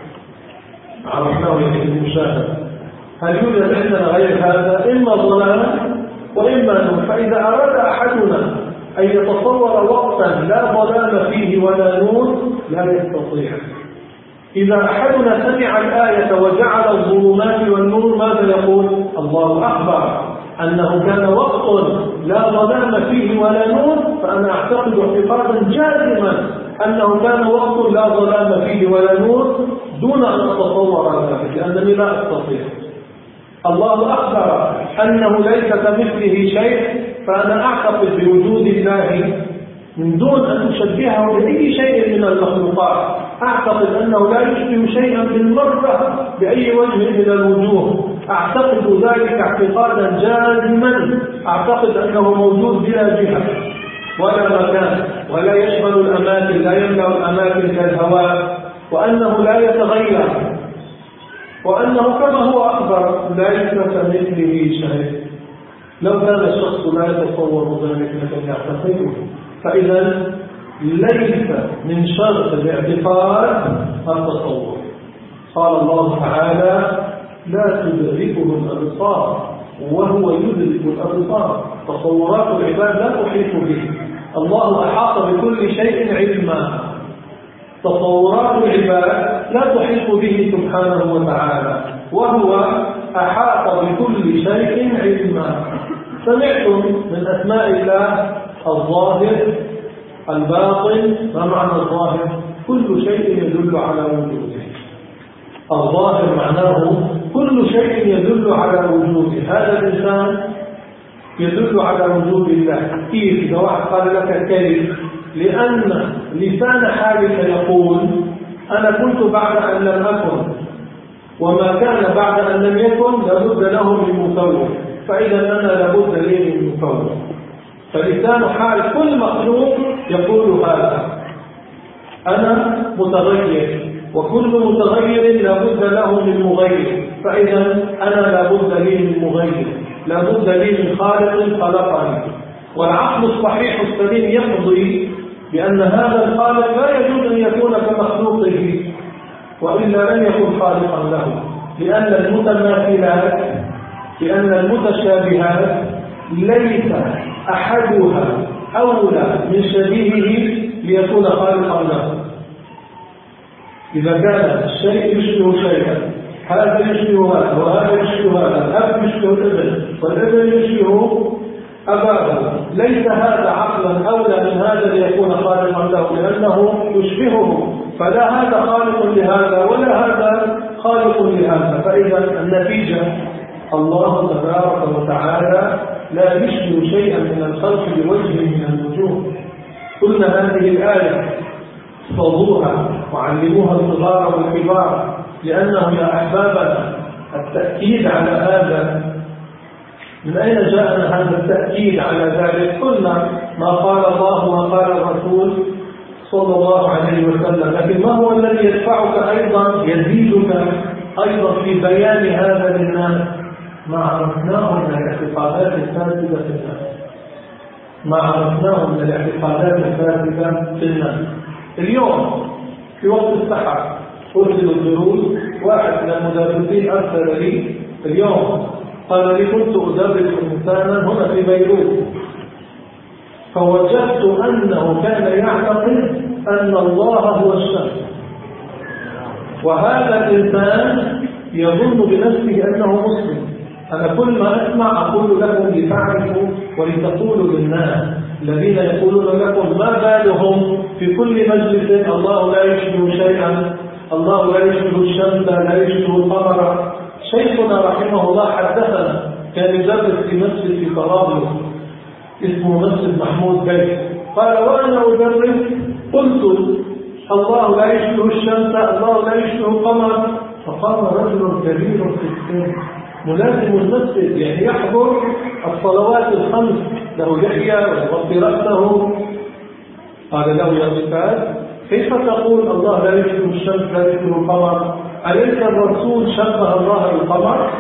عرفناه يعني المشاهد، هل يوجد عندنا غير هذا؟ إما ظلام وإما نور. فإذا أراد أحدنا أن يتصور وقتا لا ظلام فيه ولا نور لا يستطيع. إذا أحدنا سمع الآية وجعل الظلمات والنور ماذا يقول؟ الله أخبر أنه كان وقت لا ظلام فيه ولا نور، فأنا أعتقد اعتقادا جازما أنه كان وقت لا ظلام فيه ولا نور دون أن أتصور ذلك، لأنني لا أستطيع. الله أخبر أنه ليس كمثله شيء، فأنا أعتقد بوجود الله من دون أن أشبهه بأي شيء من المخلوقات. أعتقد أنه لا يشبه شيئا بالمرة بأي وجه من الوجوه. أعتقد ذلك اعتقادا جازما، أعتقد أنه موجود بلا جهة ولا مكان ولا يشمل الأماكن، لا يملأ الأماكن كالهواء، وأنه لا يتغير، وأنه كما هو أخبر ليس كمثله شيء. لو كان الشخص لا يتصور ذلك لكن يعتقده، فإذا ليس من شرط الاعتقاد التصور. قال الله تعالى لا تدركه الأبصار وهو يدرك الأبصار. تصورات العباد لا تحيط به، الله أحاط بكل شيء علما. تصورات العباد لا تحيط به سبحانه وتعالى، وهو أحاط بكل شيء علما. سمعتم من أسماء الله الظاهر الباطن. ما معنى الظاهر؟ كل شيء يدل على وجوده. الظاهر معناه كل شيء يدل على وجوده. هذا الإنسان يدل على وجود الله. كيف؟ إذا واحد قال لك كيف؟ لأن لسان حالك يقول أنا كنت بعد أن لم أكن، وما كان بعد أن لم يكن لابد له من مفوض، فإذا أنا لابد لي من مفوض. فلسان حال كل مخلوق يقول هذا، أنا متغير، وكل متغير لابد له من مغير، فإذا أنا لابد لي من مغير، لابد لي من خالق خلقني. والعقل الصحيح السليم يقضي بأن هذا الخالق لا يجوز أن يكون كمخلوقه، وإلا لم يكن خالقا له، لأن المتماثلات لأن المتشابهات ليس أحدها أولى من شبيهه ليكون خالقا له. إذا كان الشيء يشبه شيئا، هذا يشبه هذا وهذا يشبه هذا، الأب يشبه الابن والابن يشبه أباه، ليس هذا عقلا أولى من هذا ليكون خالقا له، لأنه يشبهه، فلا هذا خالق لهذا ولا هذا خالق لهذا. فإذا النتيجة الله تبارك وتعالى لا يشبه شيئا من الخلق بوجه من الوجوه. قلنا هذه الآية احفظوها وعلموها الصغار والكبار، لأنه يا أحبابنا التأكيد على هذا، من أين جاءنا هذا التأكيد على ذلك؟ قلنا ما قال الله وما قال الرسول صلى الله عليه وسلم، لكن ما هو الذي يدفعك أيضا يزيدك أيضا في بيان هذا للناس؟ ما عرفناه من الاعتقادات الفاسدة في الناس، ما عرفناه من الاعتقادات الفاسدة في الناس. اليوم في وقت السحر أرسل الدروس، واحد من المدرسين أرسل لي اليوم قال لي كنت أدرس إنسانا هنا في بيروت، فوجدت أنه كان يعتقد أن الله هو الشمس، وهذا الإنسان يظن بنفسه أنه مسلم. أنا كل ما أسمع أقول لكم لتعرفوا ولتقولوا للناس الذين يقولون لكم ما بالهم في كل مجلس الله لا يشبه شيئا، الله لا يشبه الشمس، لا يشبه القمر. شيخنا رحمه الله حدثنا، كان يدرس في مسجد في طرابلس اسمه مسجد محمود بيت، قال وأنا أدرس قلت الله لا يشبه الشمس، الله لا يشبه القمر. فقام رجل كبير في السن ملازم المسجد، يعني يحضر الصلوات الخمس، له لحية ويغطي رأسه. قال له يا أستاذ كيف تقول الله لا يشبه الشمس لا يشبه القمر؟ أليس الرسول شبه الله بالقمر؟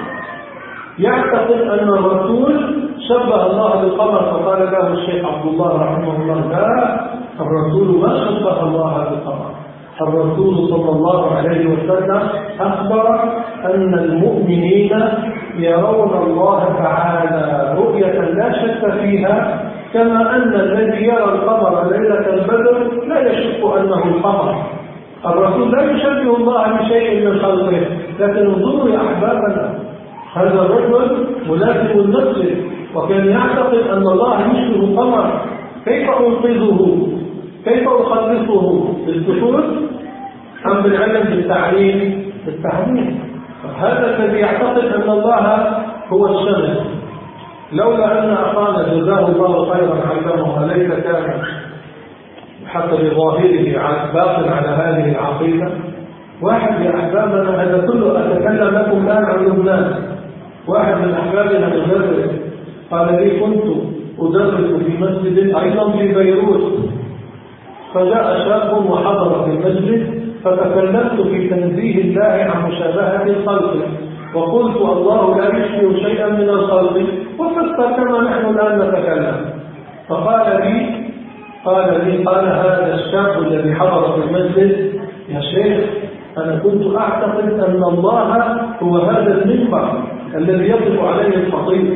يعتقد أن الرسول شبه الله بالقمر. فقال له الشيخ عبد الله رحمه الله لا، الرسول ما شبه الله بالقمر. الرسول صلى الله عليه وسلم أخبر أن المؤمنين يرون الله تعالى رؤية لا شك فيها، كما أن الذي يرى القمر ليلة البدر لا يشك أنه القمر. الرسول لا يشبه الله بشيء من خلقه. لكن انظروا يا أحبابنا، هذا الرجل ملازم المسجد وكان يعتقد أن الله يشبه القمر. كيف أنقذه؟ كيف أخلصه؟ بالسكوت أم بالعلم بالتعليم؟ بالتعليم. هذا الذي يعتقد أن الله هو الشمس، لولا أن أخانا جزاه الله خيرا علمه أليس كان حتى بظاهره باطل على هذه العقيدة. واحد يا أحبابنا، هذا كله أتكلم لكم الآن عن لبنان، واحد من أحبابنا مدرس قال لي كنت أدرس في مسجد أيضا في بيروت، فجاء شاب وحضر في المسجد، فتكلمت في تنزيه الله عن مشابهة الخلق، وقلت الله لا يشبه شيئا من الخلق، وفسر كما نحن الآن نتكلم. فقال لي قال لي قال هذا الشاب الذي حضر في المسجد يا شيخ أنا كنت أعتقد أن الله هو هذا المنبر الذي يقف عليه الخطيب.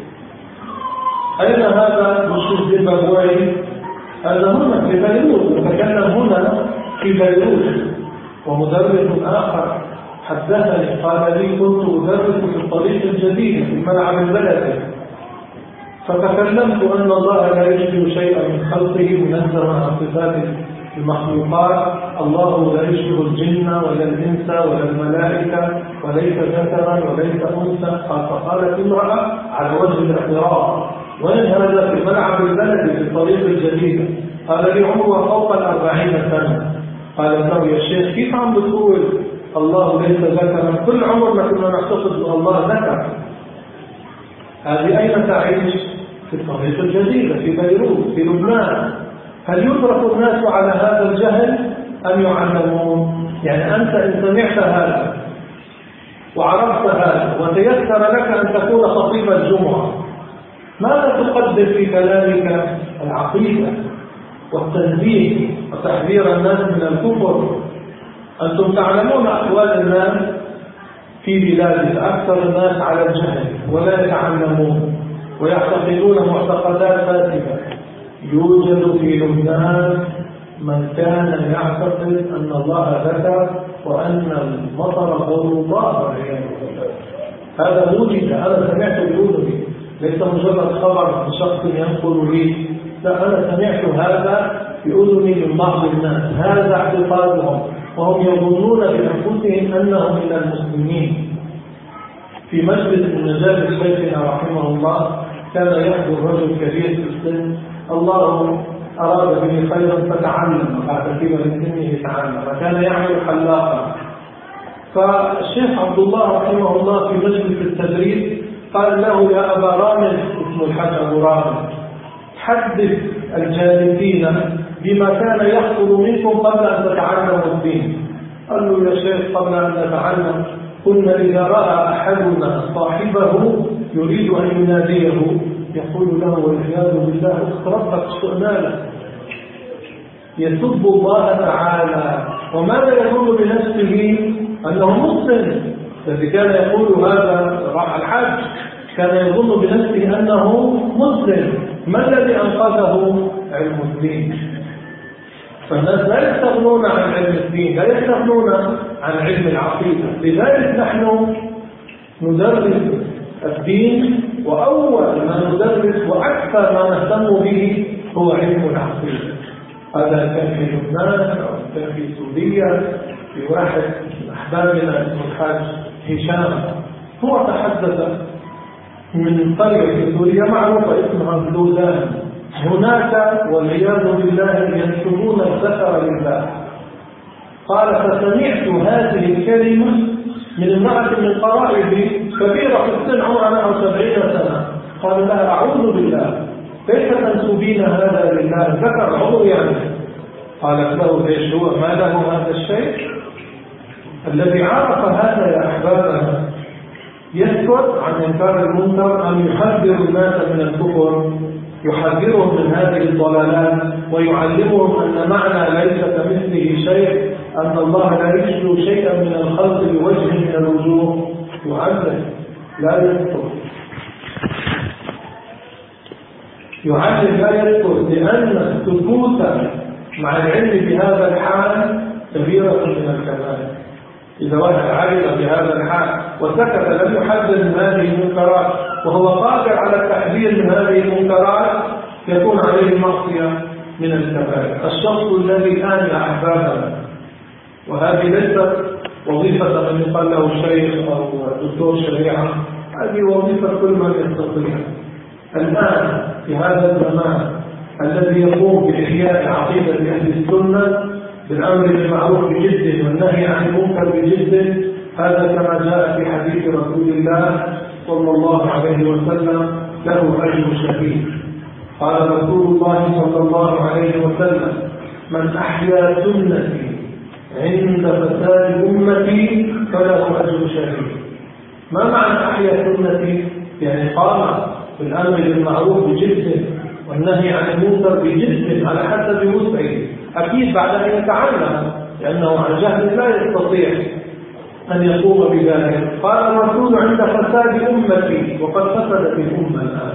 أين هذا مش الزيمبابوي؟ هذا هنا في بيروت، نتكلم هنا في بيروت. ومدرس آخر حدثني قال لي كنت أدرس في الطريق الجديد في الملعب البلدي، فتكلمت أن الله لا يشبه شيئا من خلقه منزه عن صفات المخلوقات، الله لا يشبه الجن ولا الإنس ولا الملائكة، وليس ذكرا وليس أنثى. فقالت امرأة على وجه الاعتراض وين هذا؟ في ملعب البلد في الطريق الجديد. قال لي عمره فوق الأربعين سنة. قال له يا شيخ كيف عم بتقول الله ليس ذكرا؟ كل عمرنا كنا نعتقد أن الله ذكر. هذه أين تعيش؟ في الطريق الجديدة في بيروت في لبنان. هل يترك الناس على هذا الجهل أم يعلمون؟ يعني أنت إن سمعت هذا وعرفت هذا وتيسر لك أن تكون خطيب الجمعة، ماذا تقدم في كلامك؟ العقيدة والتنزيه وتحذير الناس من الكفر. أنتم تعلمون أحوال الناس في بلاد أكثر الناس على الجهل ولا يتعلمون ويعتقدون معتقدات فاسدة. يوجد في لبنان من كان يعتقد أن الله ذكر وأن المطر قول الله والعياذ بالله. هذا وجد، أنا سمعت بأذني، ليس مجرد خبر من شخص ينقل لي، لا أنا سمعت هذا بأذني من بعض الناس. هذا اعتقادهم وهم يظنون بأنفسهم أنهم من المسلمين. في مجلس النجاة شيخنا رحمه الله كان يحضر رجل كبير في السن، الله أراد به خيرا فتعلم، بعد كبر سنه يتعلم، فكان يعمل حلاقا. فالشيخ عبد الله رحمه الله في مجلس التدريس قال له يا أبا رامز، اسمه الحاج أبو رامز، حدث الجالسين بما كان يحصل منكم قبل أن تتعلموا الدين. قال له يا شيخ قبل أن نتعلم كنا إذا رأى أحدنا صاحبه يريد أن يناديه يقول له والعياذ بالله اختربت سؤالا، يسب الله تعالى. وماذا يقول بنفسه؟ أنه مسلم. الذي كان يقول هذا راح الحج كان يظن بنفسه أنه مسلم. ما الذي أنقذه؟ علم الدين. فالناس لا يستغنون عن علم الدين، لا يستغنون عن علم العقيدة. لذلك نحن ندرس الدين، وأول ما ندرس وأكثر ما نهتم به هو علم العقيدة. هذا كان في لبنان أو كان في سوريا، في واحد من أحبابنا اسمه الحاج هشام، هو تحدث من قرية في سوريا معروفة اسمها بلودان، هناك والعياذ بالله ينسبون الذكر لله. قال فسمعت هذه الكلمة من امرأة من قرائبي كبيرة في السن عمرها سبعين سنة، قال لها أعوذ بالله كيف تنسبين هذا لله؟ ذكر عضو يعني. قالت له ايش هو؟ ما له هذا الشيء؟ الذي عرف هذا يا أحبابنا يسكت عن إنكار المنكر أم يحذر الناس من الكفر، يحذرهم من هذه الضلالات ويعلمهم أن معنى ليس كمثله شيء، أن الله لا يشبه شيئا من الخلق بوجه من الوجوه، يعلم لا يذكر، يعلم لا يذكر، لأن السكوت مع العلم بهذا الحال كبيرة من الكمال. إذا واحد علم بهذا الحال وسكت لم يحذر من هذه المنكرات وهو قادر على التحذير من هذه المنكرات يكون عليه معصية من الكبائر. الشخص الذي الآن يا أحبابنا، وهذه ليست وظيفة من يقال له شيخ أو دكتور شريعة، هذه وظيفة كل من يستطيع الآن في هذا الزمان الذي يقوم بإحياء عقيدة أهل السنة بالأمر بالمعروف بجد والنهي عن المنكر بجد. هذا كما جاء في حديث رسول الله صلى الله عليه وسلم له أجر شهيد. قال رسول الله صلى الله عليه وسلم من أحيا سنتي عند فساد أمتي فله أجر شهيد. ما معنى أحيا سنتي؟ يعني قام بالأمر بالمعروف بجد والنهي عن المنكر بجد على حسب وسعه، أكيد بعد أن يتعلم، لأنه عن جهل لا يستطيع أن يقوم بذلك. قال الرسول عند فساد أمتي، وقد فسدت الأمة الآن،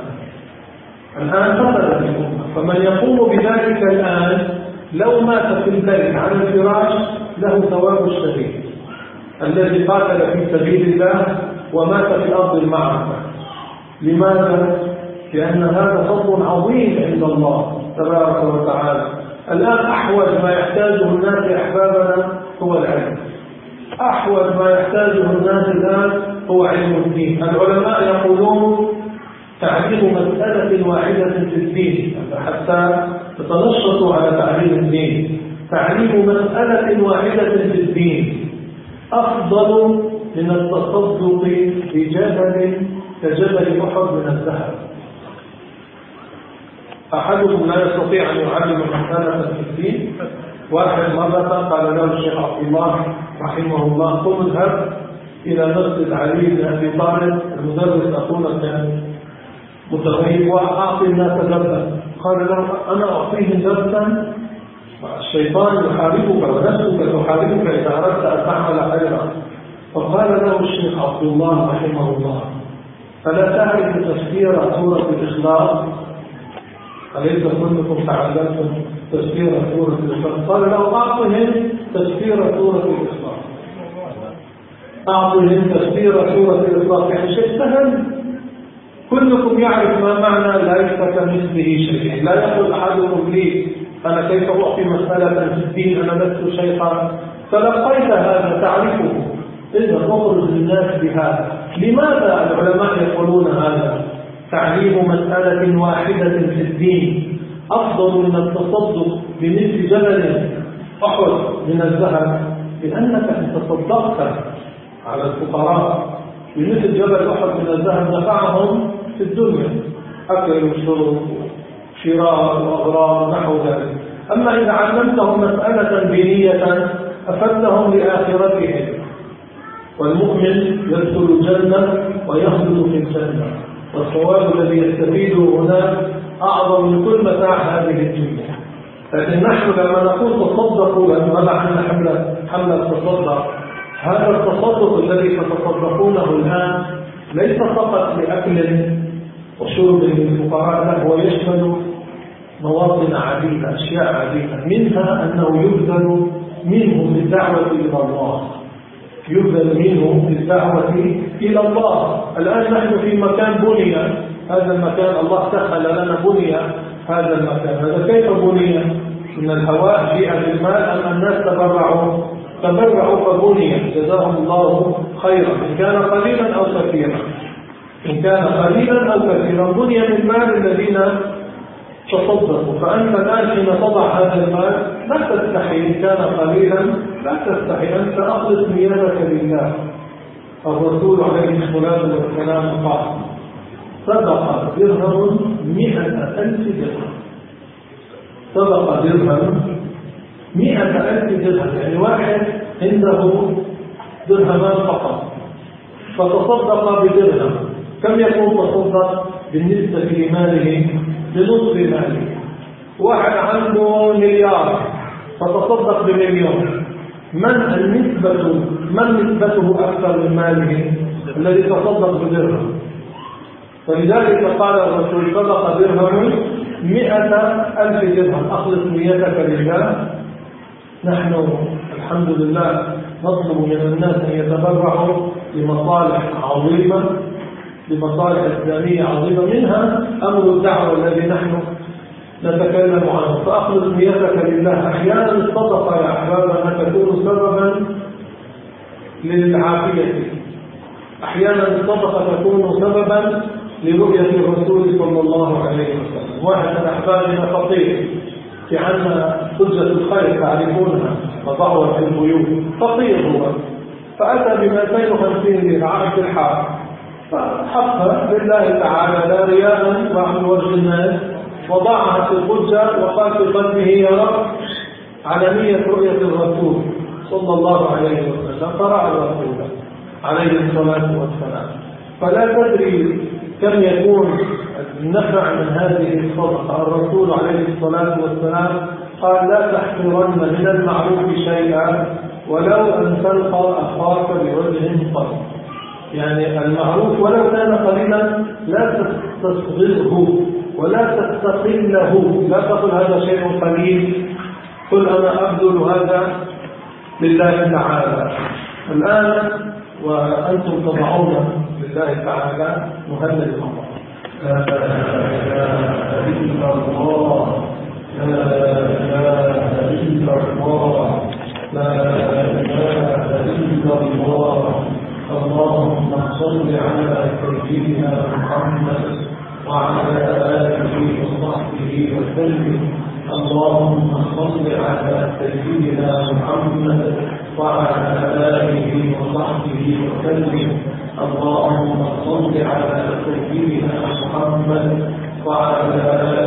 الآن فسدت الأمة، فمن يقوم بذلك الآن لو مات في البيت على الفراش له ثواب الشهيد الذي قاتل في سبيل الله ومات في أرض المعركة. لماذا؟ لأن هذا فضل عظيم عند الله تبارك وتعالى. الآن أحوج ما يحتاجه الناس يا أحبابنا هو العلم، أحوج ما يحتاجه الناس الآن هو علم الدين. العلماء يقولون تعليم مسألة واحدة في الدين حتى تتنشطوا على تعليم الدين، تعليم مسألة واحدة في الدين أفضل من التصدق بجبل كجبل أحد من الذهب. أحدكم لا يستطيع أن يعلم مسألة في الدين. واحد مرة قال له الشيخ عبد الله رحمه الله قم اذهب إلى مسجد علي بن أبي طالب، المدرس أخونا كان متغيب، وأعطي الناس درسا. قال له أنا أعطيهم درسا؟ الشيطان يحاربك ونفسك تحاربك إذا أردت أن تعمل خيرا. فقال له الشيخ عبد الله رحمه الله فلا تعرف تفسير سورة الإخلاص؟ أليس كلكم تعلمتم تفسير سورة الإخلاص؟ قال له أعطهم تفسير سورة الإخلاص، أعطهم تفسير سورة الإخلاص، يعني شيء سهل كلكم يعرف ما معنى لا يفتك مثله شيء. لا يقول أحدكم لي أنا كيف أعطي مسألة في الدين، أنا لست شيخا، تلقيت هذا تعرفه، إذا أخرج الناس بهذا. لماذا العلماء يقولون هذا؟ تعليم مسألة واحدة في الدين أفضل من التصدق بمثل جبل أحد من الذهب، لأنك إن تصدقت على الفقراء بمثل جبل أحد من الذهب نفعهم في الدنيا، أكل وشرب شراء وأغراض نحو ذلك. أما إذا علمتهم مسألة دينية أفدتهم لآخرتهم، والمؤمن يدخل الجنة ويخلد في الجنة، والثواب الذي يستفيده هناك أعظم من كل متاع هذه الدنيا. لكن نحن لما نقول تصدقوا، لأنه هذا عندنا حملة حملة تصدق، هذا التصدق الذي تتصدقونه الآن ليس فقط لأكل وشرب للفقراء، لا، هو يشمل مواطن عديدة، أشياء عديدة، منها أنه يبذل منه بالدعوة إلى الله، يبذل منه في الدعوة إلى الله. الآن نحن في مكان بني، هذا المكان الله سخل لنا بني هذا المكان. هذا كيف بني؟ من الهواء جاء بالمال أم الناس تبرعوا؟ تبرعوا فبني، جزاهم الله خيرا، إن كان قليلا أو كثيرا، إن كان قليلا أو كثيرا بني من مال الذين تصدقوا. فأنت الآن حين تضع هذا المال لا تستحي، إن كان قليلا لا تستحي، أنت أخلص نيتك لله. الرسول عليه الصلاة والسلام قال: صدق درهم مئة ألف درهم. صدق درهم مئة ألف درهم، يعني واحد عنده درهمان فقط فتصدق بدرهم، كم يكون تصدق بالنسبة لماله؟ بنصف ماله. واحد عنده مليار فتصدق بمليون، من النسبة من نسبته أكثر من ماله؟ الذي تصدق بدرهم. فلذلك قال الرسول: صدق درهم مئة ألف درهم، أخلص نيتك لله. نحن الحمد لله نطلب من الناس أن يتبرعوا لمصالح عظيمة، لمصالح إسلامية عظيمة، منها أمر الدعوة الذي نحن نتكلم عنه. فأخلص نيتك لله. أحيانا الصدقة يا أحبابنا تكون سببا للعافية، أحيانا الصدقة تكون سببا لرؤية الرسول صلى الله عليه وسلم. واحد من أحبابنا فقير، في عنا حجة الخير تعرفونها، وضعها في البيوت، فقير هو، فأتى بمئتين وخمسين ليرة عقد الحال، فحقها لله تعالى لا رياء وعن وجه الناس، وضعها في الحجة وقال في قلبه: يا رب، على نية رؤية الرسول صلى الله عليه وسلم. فرأى الرسول عليه الصلاة والسلام. فلا تدري كم يكون النفع من هذه الصدقة. الرسول عليه الصلاة والسلام قال: لا تحقرن من المعروف شيئا ولو أن تلقى أخاك بوجه طلق. يعني المعروف ولو كان قليلا لا تستصغره ولا تستقله، لا تقل هذا شيء قليل، قل أنا أبذل هذا لله تعالى. الآن وأنتم تضعون لله تعالى مهند الله. لا إله إلا الله، لا إله إلا الله، لا إله إلا الله. اللهم صل على سيدنا محمد وعلى آله وصحبه وسلم. اللهم صل على سيدنا محمد وعلى آله وصحبه وسلم. اللهم صل على سيدنا محمد وعلى آله